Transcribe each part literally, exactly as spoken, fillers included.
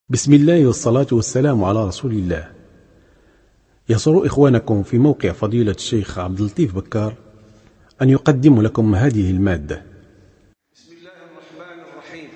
بسم الله والصلاة والسلام على رسول الله. يسر إخوانكم في موقع فضيلة الشيخ عبد اللطيف بكار أن يقدم لكم هذه المادة. بسم الله الرحمن الرحيم.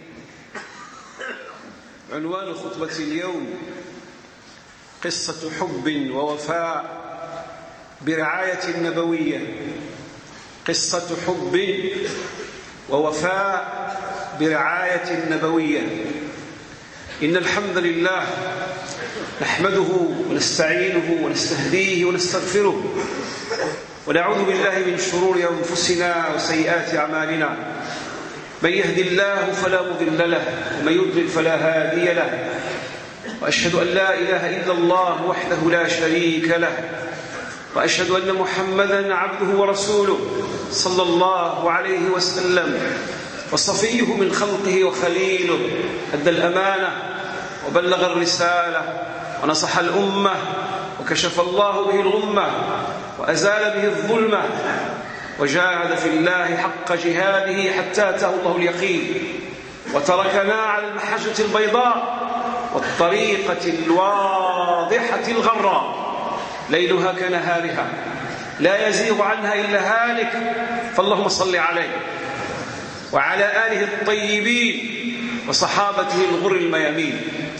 عنوان خطبة اليوم: قصة حب ووفاء برعاية نبوية. قصة حب ووفاء برعاية نبوية. إن الحمد لله نحمده ونستعينه ونستهديه ونستغفره، ونعوذ بالله من شرور أنفسنا وسيئات أعمالنا. من يهد الله فلا مضل له، ومن يضلل فلا هادي له. وأشهد أن لا إله إلا الله وحده لا شريك له، وأشهد أن محمدا عبده ورسوله صلى الله عليه وسلم، وصفيه من خلقه وخليله. أدى الأمانة وبلغ الرسالة ونصح الأمة، وكشف الله به الغمة وأزال به الظلمة، وجاهد في الله حق جهاده حتى أتاه الله اليقين، وتركنا على المحجة البيضاء والطريقة الواضحة الغراء، ليلها كنهارها لا يزيغ عنها إلا هالك. فاللهم صل عليه وعلى آله الطيبين وصحابته الغر الميامين.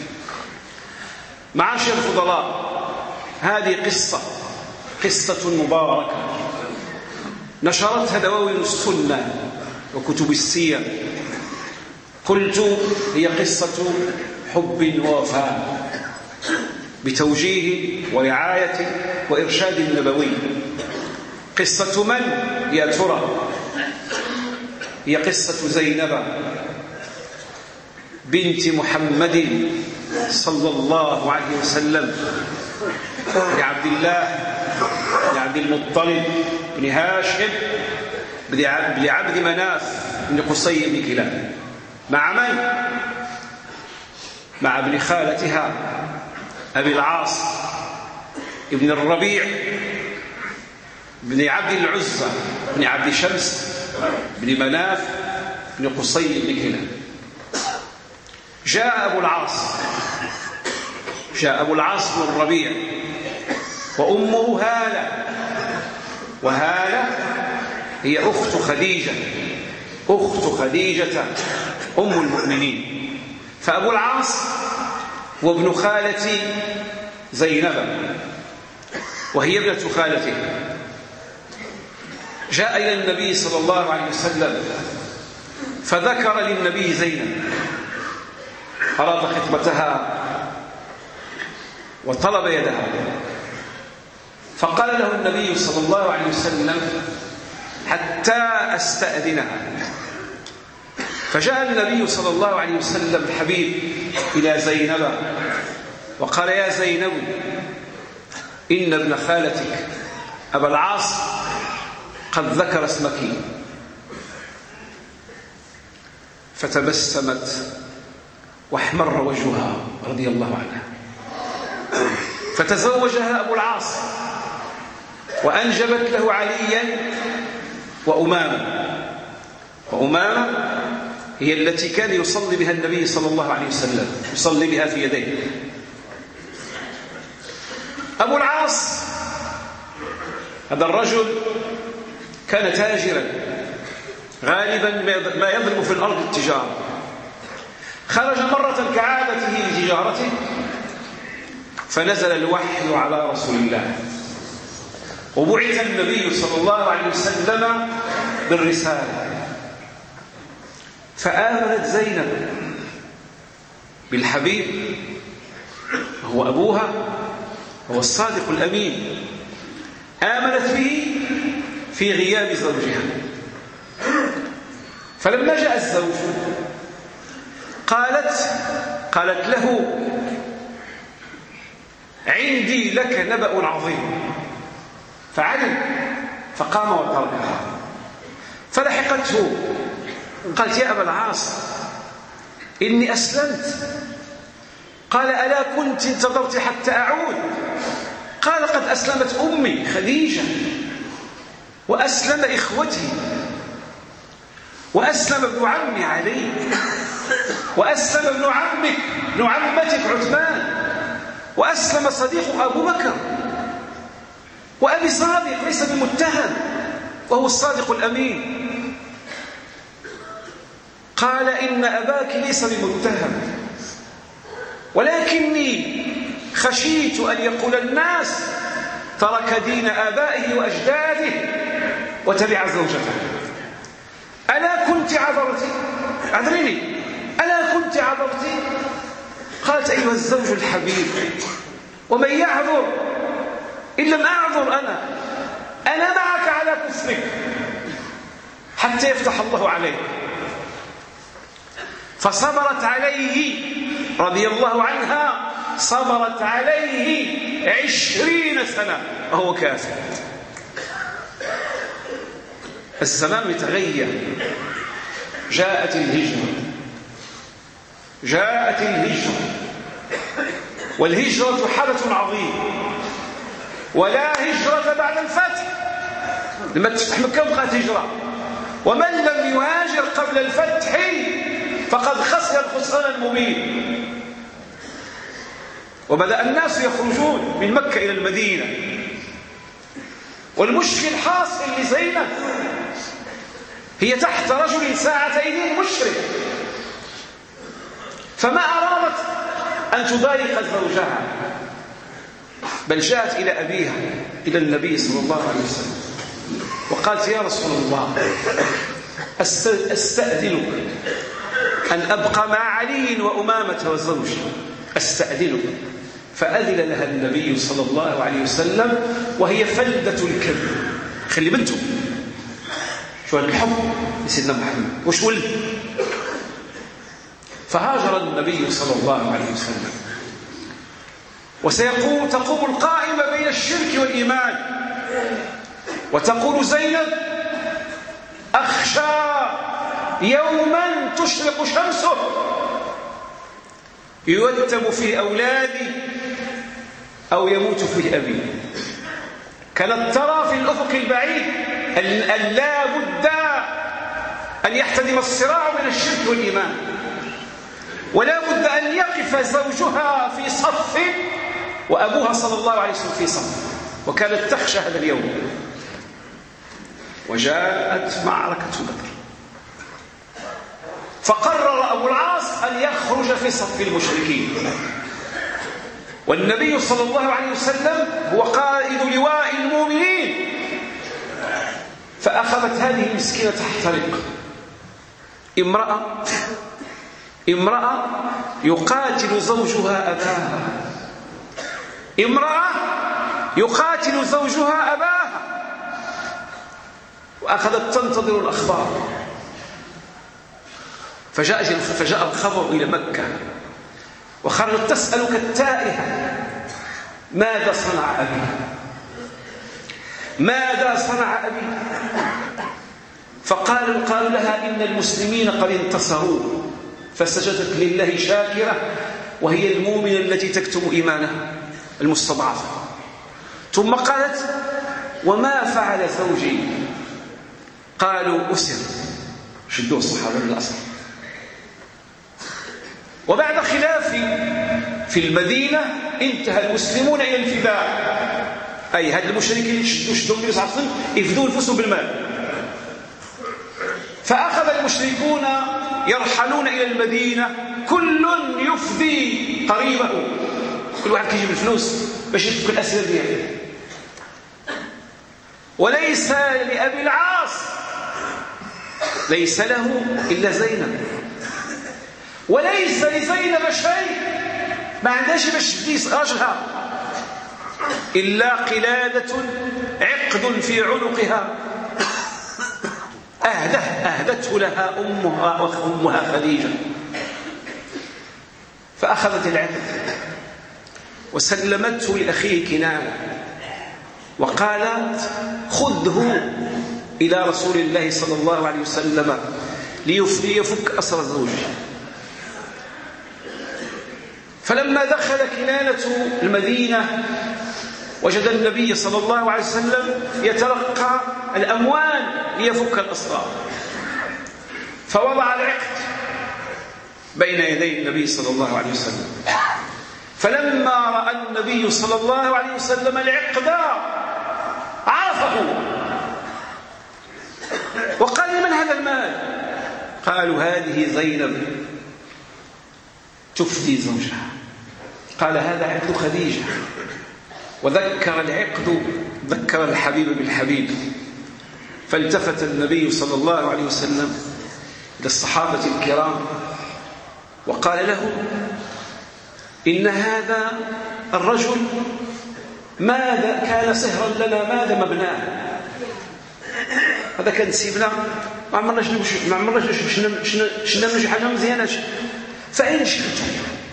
معاشر الفضلاء، هذه قصة قصة مباركة نشرتها دواوين السنة وكتب السير. قلت هي قصة حب ووفاء بتوجيه ورعاية وإرشاد نبوي. قصة من يا ترى؟ هي قصة زينب بنت محمد صلى الله عليه وسلم، لعبد الله بن عبد المطلب بن هاشم بن عبد مناف بن قصي بن كلاب. مع من؟ مع ابن خالتها أبي العاص ابن الربيع بن عبد العزى بن عبد شمس بن مناف بن قصي بن كلاب. جاء أبو العاص جاء أبو العاص بن الربيع وأمه هالة، وهالة هي أخت خديجة أخت خديجة أم المؤمنين. فأبو العاص وابن خالتي زينب، وهي ابنة خالته. جاء إلى النبي صلى الله عليه وسلم فذكر للنبي زينب، أراد خطبتها وطلب يدها، فقال له النبي صلى الله عليه وسلم: حتى أستأذنها. فجاء النبي صلى الله عليه وسلم الحبيب إلى زينب وقال: يا زينب، إن ابن خالتك أبا العاص قد ذكر اسمك. فتبسمت واحمر وجهها رضي الله عنها. فتزوجها أبو العاص وأنجبت له عليا وأمامة. وأمامة هي التي كان يصلي بها النبي صلى الله عليه وسلم، يصلي بها في يديه. أبو العاص هذا الرجل كان تاجرا غالبا ما يضرب في الأرض التجارة. خرج مرة كعادته لتجارته، فنزل الوحي على رسول الله، وبعث النبي صلى الله عليه وسلم بالرسالة. فآمنت زينب بالحبيب، هو أبوها، هو الصادق الأمين. آمنت به في غياب زوجها. فلما جاء الزوج قالت قالت له: عندي لك نبأ عظيم. فعلم فقام وتركها. فلحقته قالت: يا أبا العاص، إني أسلمت. قال: ألا كنت انتظرت حتى أعود؟ قال: قد أسلمت أمي خديجة، وأسلم إخوتي، وأسلم ابن عمي علي، وأسلم ابن عمك ابن عمتك عثمان، وأسلم صديقك أبو بكر، وأبي صادق ليس بمتهم وهو الصادق الأمين. قال إن أباك ليس بمتهم، ولكني خشيت أن يقول الناس ترك دين آبائه وأجداده وتبع زوجته. ألا كنت عذرتي؟ عذرني، ألا كنت عذرتي؟ قالت أيها الزوج الحبيب، ومن يعذر إن لم أعذر أنا أنا معك على كفرك حتى يفتح الله عليك. فصبرت عليه رضي الله عنها، صبرت عليه عشرين سنة وهو كافر. الزمان يتغير، جاءت الهجرة جاءت الهجرة والهجرة حدث عظيم، ولا هجرة بعد الفتح. لما تفتح مكة بقت هجرة، ومن لم يهاجر قبل الفتح فقد خسر الخسران المبين. وبدأ الناس يخرجون من مكة إلى المدينة، والمشكل حاصل لزينب، هي تحت رجل ساعتين مشرك، فما أرادت أن تضايق زوجها، بل جاءت إلى أبيها إلى النبي صلى الله عليه وسلم وقالت يا رسول الله أستأذنك أن أبقى مع علي وأمامة وزوجي، أستأذنك. فأذن لها النبي صلى الله عليه وسلم وهي فلدة الكذب. خلي بنته شو الحب لسيدنا محمد وش ولد. فهاجر النبي صلى الله عليه وسلم، وسيقوم تقوم القائمة بين الشرك والإيمان، وتقول زينب أخشى يوما تشرق شمسه يوتم فيه أولادي أو يموت فيه أبي. كانت ترى في الأفق البعيد أن لا بد أن يحتدم الصراع بين الشرك والإيمان، ولا بد أن يقف زوجها في صف وأبوها صلى الله عليه وسلم في صف، وكانت تخشى هذا اليوم. وجاءت معركة بدر، فقرر أبو العاص أن يخرج في صف المشركين، والنبي صلى الله عليه وسلم هو قائد لواء المؤمنين. فأخذت هذه المسكينة تحترق، امرأة امرأة يقاتل زوجها أباها، امرأة يقاتل زوجها أباها، وأخذت تنتظر الأخبار. فجاء فجاء الخبر إلى مكة، وخرجت تسأل كالتائهة ماذا صنع أبي، ماذا صنع أبي. فقالوا قالوا لها إن المسلمين قد انتصروا، فسجدت لله شاكرة، وهي المؤمنة التي تكتم إيمانها المستضعفة. ثم قالت وما فعل زوجي؟ قالوا أسر، شدوه الصحابة للأسر. وبعد خلاف في المدينة انتهى المسلمون إلى الفداء، أي هاد المشركين يشدوا شدوا النبي صلى الله عليه وسلم يفدوا نفسهم بالمال. فأخذ المشركون يرحلون إلى المدينة، كل يفدي قريبه، كل واحد كيجيب الفلوس باش يفك الأسر ديالو. وليس لأبي العاص ليس له إلا زينب، وليس لزينب شيء، ما عندهاش باش تديس راجلها إلا قلادة عقد في عنقها أهده أهدته لها أمها وأمها خديجة. فأخذت العقد وسلمته لأخيه كنانة، وقالت خذه إلى رسول الله صلى الله عليه وسلم ليفك أسر زوجه. فلما دخل كنانة المدينة وجد النبي صلى الله عليه وسلم يتلقى الأموال ليفك الأسرار، فوضع العقد بين يدي النبي صلى الله عليه وسلم. فلما رأى النبي صلى الله عليه وسلم العقد عرفه وقال: لمن هذا المال؟ قالوا: هذه زينب تفدي زوجها. قال: هذا عقد خديجة. وذكر العقد ذكر الحبيب بالحبيب. فالتفت النبي صلى الله عليه وسلم إلى الصحابة الكرام وقال له: إن هذا الرجل ماذا كان سهرا لنا، ماذا مبناه؟ هذا كان سيبنا ما عمرناش نمشي ما عمرناش شنو شنو شي حاجه مزيانه. فأين شئتم؟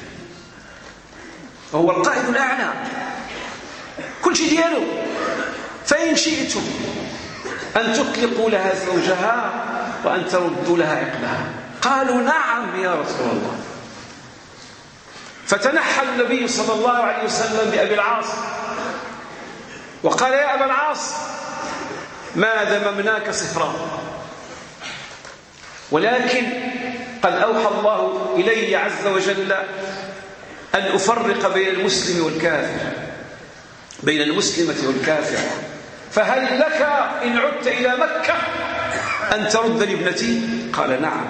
هو القائد الأعلى كل شيء ديالو. فإن شئتم أن تطلقوا لها زوجها وأن تردوا لها عقدها. قالوا: نعم يا رسول الله. فتنحى النبي صلى الله عليه وسلم بأبي العاص وقال: يا أبا العاص، ما ذممناك صفرا، ولكن قد أوحى الله إلي عز وجل أن أفرق بين المسلم والكافر، بين المسلمة والكافر، فهل لك إن عدت إلى مكة أن ترد لابنتي؟ قال: نعم.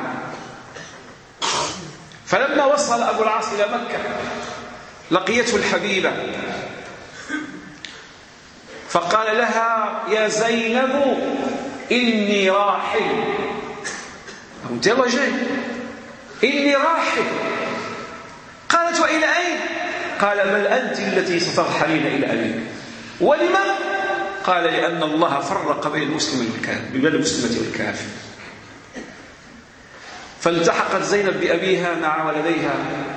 فلما وصل أبو العاص إلى مكة لقيته الحبيبة فقال لها: يا زينب إني راحل. قلت: يلا جاي. إني راحل. قالت: وإلى أين؟ قال: بل أنت التي سترحلين إلى أبيك. ولما؟ قال: لأن الله فرق بين المسلم والكافر، بين المسلمة والكافر. فالتحقت زينب بأبيها مع ولديها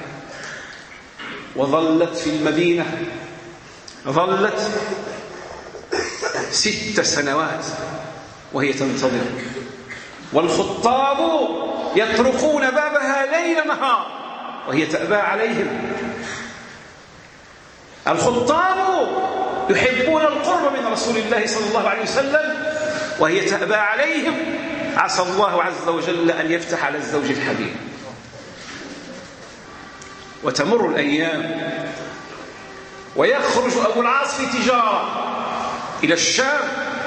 وظلت في المدينة، ظلت ست سنوات وهي تنتظر، والخطاب يطرقون بابها ليل نهار وهي تأبى عليهم. الخطاب يحبون القرب من رسول الله صلى الله عليه وسلم وهي تأبى عليهم. عسى الله عز وجل أن يفتح على الزوج الحبيب. وتمر الأيام ويخرج أبو العاص في تجارة إلى الشام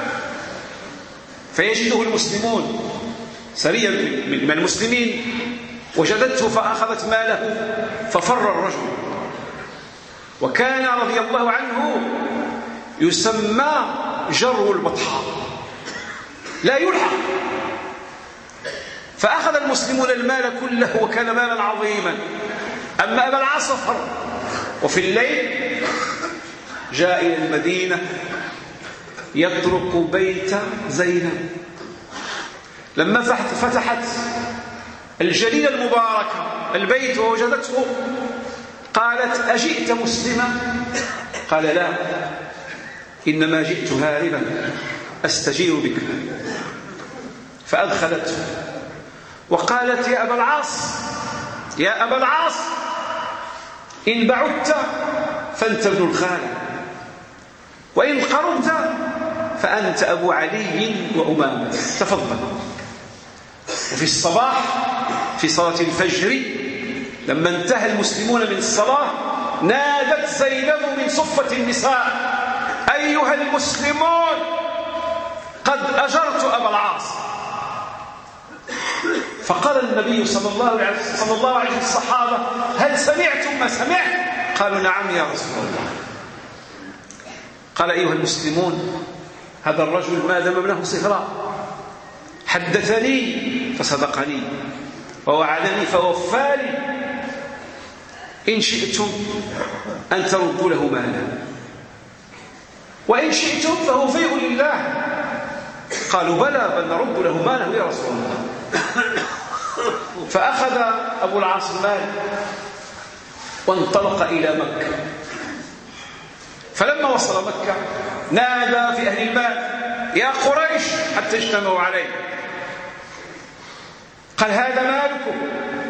فيجده المسلمون، سرية من المسلمين وجدته فأخذت ماله ففر الرجل. وكان رضي الله عنه يسمى جرو البطحاء، لا يلحق. فأخذ المسلمون المال كله وكان مالا عظيما، أما أبا العاص فر. وفي الليل جاء إلى المدينة يطرق بيت زينب. لما فتحت الجليلة المباركة البيت ووجدته قالت: أجئت مسلما؟ قال: لا، إنما جئت هاربا أستجير بك. فأدخلته وقالت: يا أبا العاص، يا أبا العاص، إن بعدت فأنت ابن الخالة، وإن قربت فأنت أبو علي وأمامة، تفضل. وفي الصباح في صلاة الفجر لما انتهى المسلمون من الصلاة نادت زينب من صفة النساء: أيها المسلمون، قد أجرت أبا العاص. فقال النبي صلى الله عليه صلى الله عليه وسلم الصحابة: هل سمعتم ما سمعت؟ قالوا: نعم يا رسول الله. قال: أيها المسلمون، هذا الرجل ما دام ابنه صهراء، حدثني فصدقني ووعدني فوفاني، إن شئتم أن تردوا له ماله، وإن شئتم فهو فيء لله. قالوا: بلى، بل نرد له ماله يا رسول الله. فأخذ أبو العاص المال وانطلق إلى مكة. فلما وصل مكة نادى في أهل المال: يا قريش، حتى اجتمعوا عليه. قال: هذا مالكم،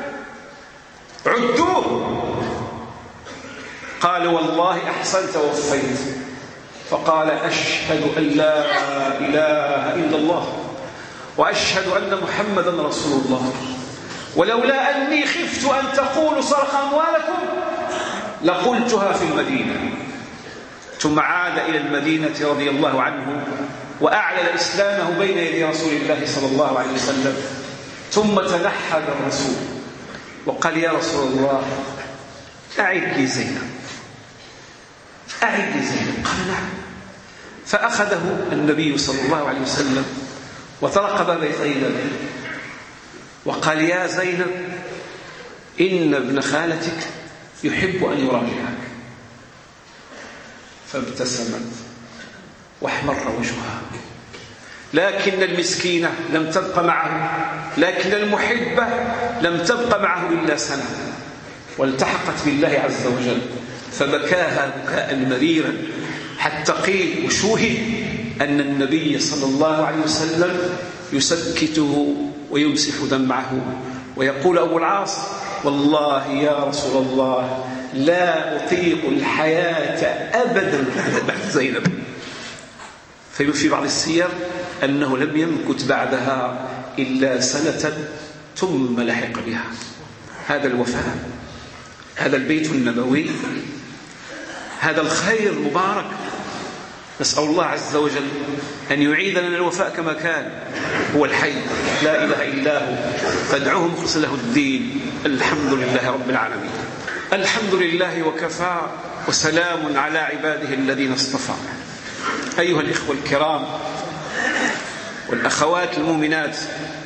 عدوه. قالوا: والله أحسنت ووفيت. فقال: أشهد أن لا إله إلا الله وأشهد أن محمدا رسول الله. ولولا أني خفت أن تقولوا سرق أموالكم لقلتها في المدينة. ثم عاد إلى المدينة رضي الله عنه وأعلن إسلامه بين يدي رسول الله صلى الله عليه وسلم. ثم تنحى الرسول وقال: يا رسول الله أعد لي زينب، أعد لي زينب. قال: نعم. فأخذه النبي صلى الله عليه وسلم وطرق باب زينب وقال: يا زينب إن ابن خالتك يحب أن يراجعك. فابتسمت واحمر وجهها، لكن المسكينة لم تبق معه، لكن المحبة لم تبق معه إلا سنة، والتحقت بالله عز وجل فبكاها بكاء مريرا، حتى قيل وشوهد أن النبي صلى الله عليه وسلم يسكته ويمسح دمعه ويقول: أبو العاص والله يا رسول الله لا أطيق الحياة أبدا بعد زينب. في بعض السير أنه لم يمكث بعدها إلا سنة ثم لحق بها. هذا الوفاء، هذا البيت النبوي، هذا الخير المبارك. نسأل الله عز وجل أن يعيد لنا الوفاء كما كان. هو الحي لا إله إلا هو فادعوه مخلصا له الدين. الحمد لله رب العالمين. الحمد لله وكفى وسلام على عباده الذين اصطفى. أيها الإخوة الكرام والأخوات المؤمنات،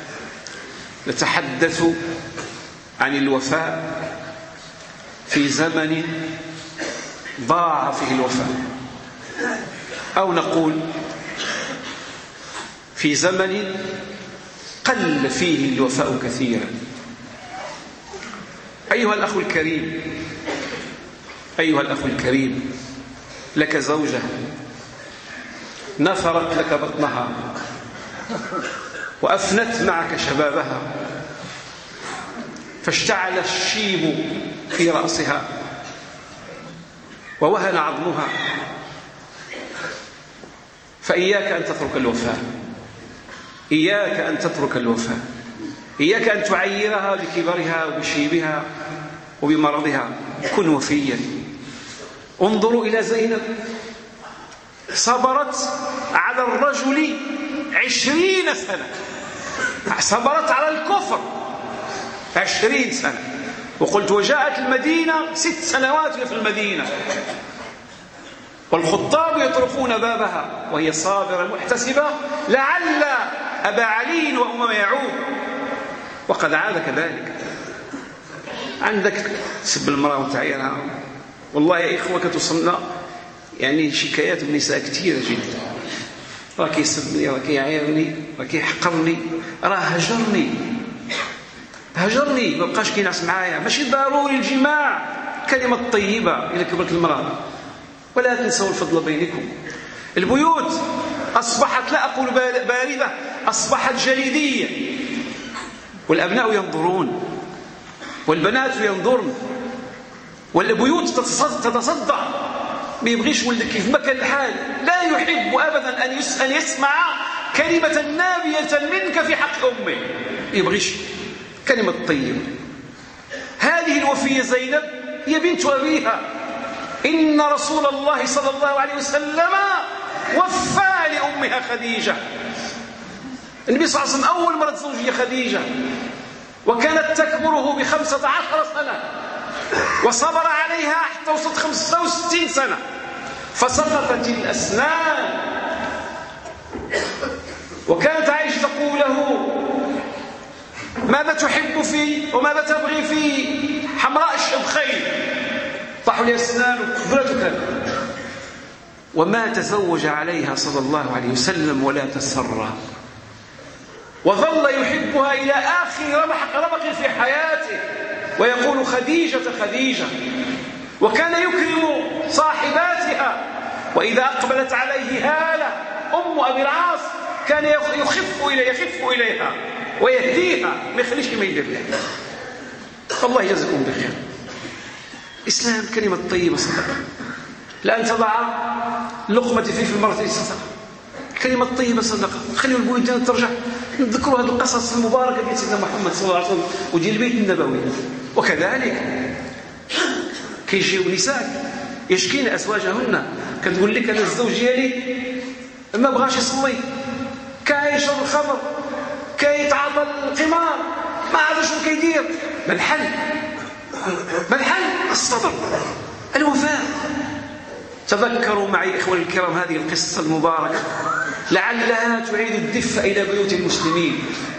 نتحدث عن الوفاء في زمن ضاع فيه الوفاء، أو نقول في زمن قل فيه الوفاء كثيرا. أيها الأخ الكريم، أيها الأخ الكريم، لك زوجة نثرت لك بطنها وأفنت معك شبابها، فاشتعل الشيب في رأسها ووهن عظمها، فإياك أن تترك الوفاء، إياك أن تترك الوفاء، إياك أن تعيرها بكبرها وبشيبها وبمرضها. كن وفيا. انظروا إلى زينب، صبرت على الرجل عشرين سنة، صبرت على الكفر عشرين سنة. وقلت وجاءت المدينة ست سنوات في المدينة والخطاب يطرقون بابها وهي صابرة محتسبة لعل أبا علي وأمم يعود، وقد عاد كذلك. عندك تسب المرأة وتعيرها. والله يا إخوة كتصلنا يعني شكايات النساء كثيرة جدا. راك يسبني، راك يعيرني، راك يحقرني، راه هجرني هجرني ما بقاش كينعس معايا. ماشي ضروري الجماع، كلمة طيبة إذا كبرت المرأة. ولا تنسوا الفضل بينكم. البيوت أصبحت لا أقول باردة، أصبحت جليدية، والأبناء ينظرون والبنات ينظرن، والبيوت تتصدع. ما يبغيش ولدك كيف ما كان الحال، لا يحب أبدا أن يسمع كلمة نابية منك في حق أمه، يبغيش كلمة طيبة. هذه الوفية زينب هي بنت أبيها. إن رسول الله صلى الله عليه وسلم وفى لأمها خديجة. النبي صلى الله عليه وسلم أول مرة تزوج خديجة، وكانت تكبره بخمسة عشر سنة، وصبر عليها حتى وصلت خمسة وستين سنة، فسقطت الأسنان. وكانت عائشة تقول له: ماذا تحب فيه وماذا تبغي فيه؟ حمراء الشبخين طاحوا لي أسنانه برتك. وما تزوج عليها صلى الله عليه وسلم ولا تسرى، وظل يحبها إلى آخر رمق في حياته، ويقول: خديجة خديجة. وكان يكرم صاحباتها، وإذا أقبلت عليه هالة أم أبي العاص كان يخف إليها يخف إليها ويهديها، ما يخليش ما يدير لها. الله يجزاكم بخير. إسلام كلمة طيبة صدقة. لأن تضع لقمة في في المرة صدقة، كلمة طيبة صدقة. خليوا البلدان ترجع نذكروا هذه القصص المباركة ديال سيدنا محمد صلى الله عليه وسلم وديال البيت النبوي. وكذلك كيجيو نساء يشكين أزواجهن، كتقول لك أنا الزوج ديالي ما بغاش يصلي، كيشرب الخمر، كيتعاطى القمار، ما عرفش شنو كيدير. ما الحل؟ ما الحل؟ الصبر، الوفاء. تذكروا معي إخواني الكرام هذه القصة المباركة لعلها تعيد الدفء إلى بيوت المسلمين.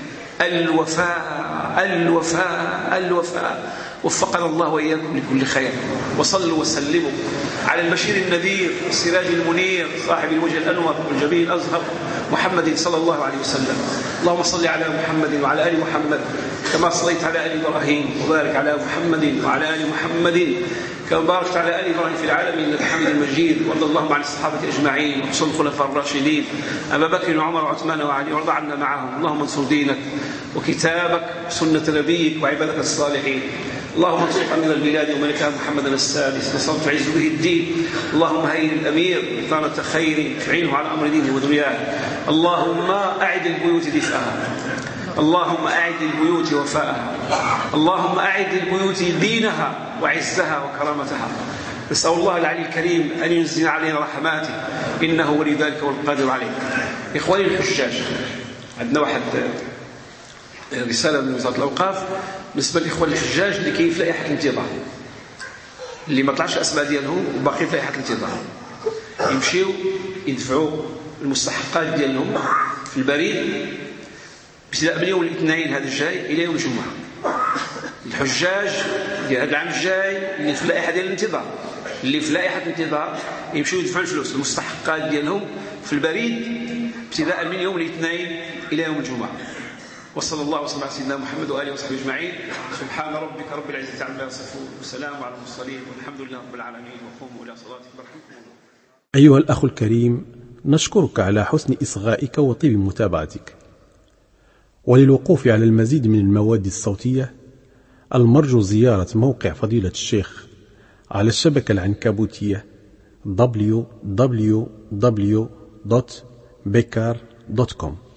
الوفاء الوفاء الوفاء. وفقنا الله وإياكم لكل خير. وصلوا وسلموا على البشير النذير السراج المنير صاحب الوجه الأنور والجبين الأزهر محمد صلى الله عليه وسلم. اللهم صل على محمد وعلى آل محمد كما صليت على آل إبراهيم، وبارك على محمد وعلى آل محمد كما باركت على آل إبراهيم في العالمين إنك حميد مجيد. وارض اللهم عن الصحابة أجمعين وخصوصا الخلفاء الراشدين أبا بكر وعمر وعثمان وعلي، وارض عنا معهم. اللهم انصر دينك وكتابك وسنة نبيك وعبادك الصالحين. اللهم انصر من البلاد وملكها محمد السادس نصر تعز به الدين. اللهم هيئ الأمير بطانة خير تعينه على أمر دينه ودنياه. اللهم أعد البيوت دفئها، اللهم أعد البيوت وفاءها، اللهم أعد البيوت دينها وعزها وكرامتها. نسأل الله العلي الكريم أن ينزل علينا رحماته إنه ولي ذلك والقادر عليه. إخواني الحجاج، عندنا واحد رسالة من وزارة الأوقاف بالنسبة للإخوان الحجاج اللي كاين في لائحة الانتظار، اللي ما طلعش الأسماء ديالهم وباقي في لائحة الانتظار، يمشيو يدفعوا المستحقات ديالهم في البريد ابتداء من يوم الاثنين هذا الجاي إلى يوم الجمعة. الحجاج ديال هذا العام الجاي اللي في لائحة ديال الانتظار، اللي في لائحة الانتظار يمشيو يدفعوا الفلوس المستحقات ديالهم في البريد ابتداء من يوم الاثنين إلى يوم الجمعة. وصلى الله وسلم على سيدنا محمد وآله وصحبه أجمعين. سبحان ربك رب العزة عما يصفون وسلام على المرسلين والحمد لله رب العالمين. وقوموا إلى صلاتكم يرحمكم الله. أيها الأخ الكريم، نشكرك على حسن إصغائك وطيب متابعتك. وللوقوف على المزيد من المواد الصوتية المرجو زيارة موقع فضيلة الشيخ على الشبكة العنكبوتية دبليو دبليو دبليو دوت بكار دوت كوم.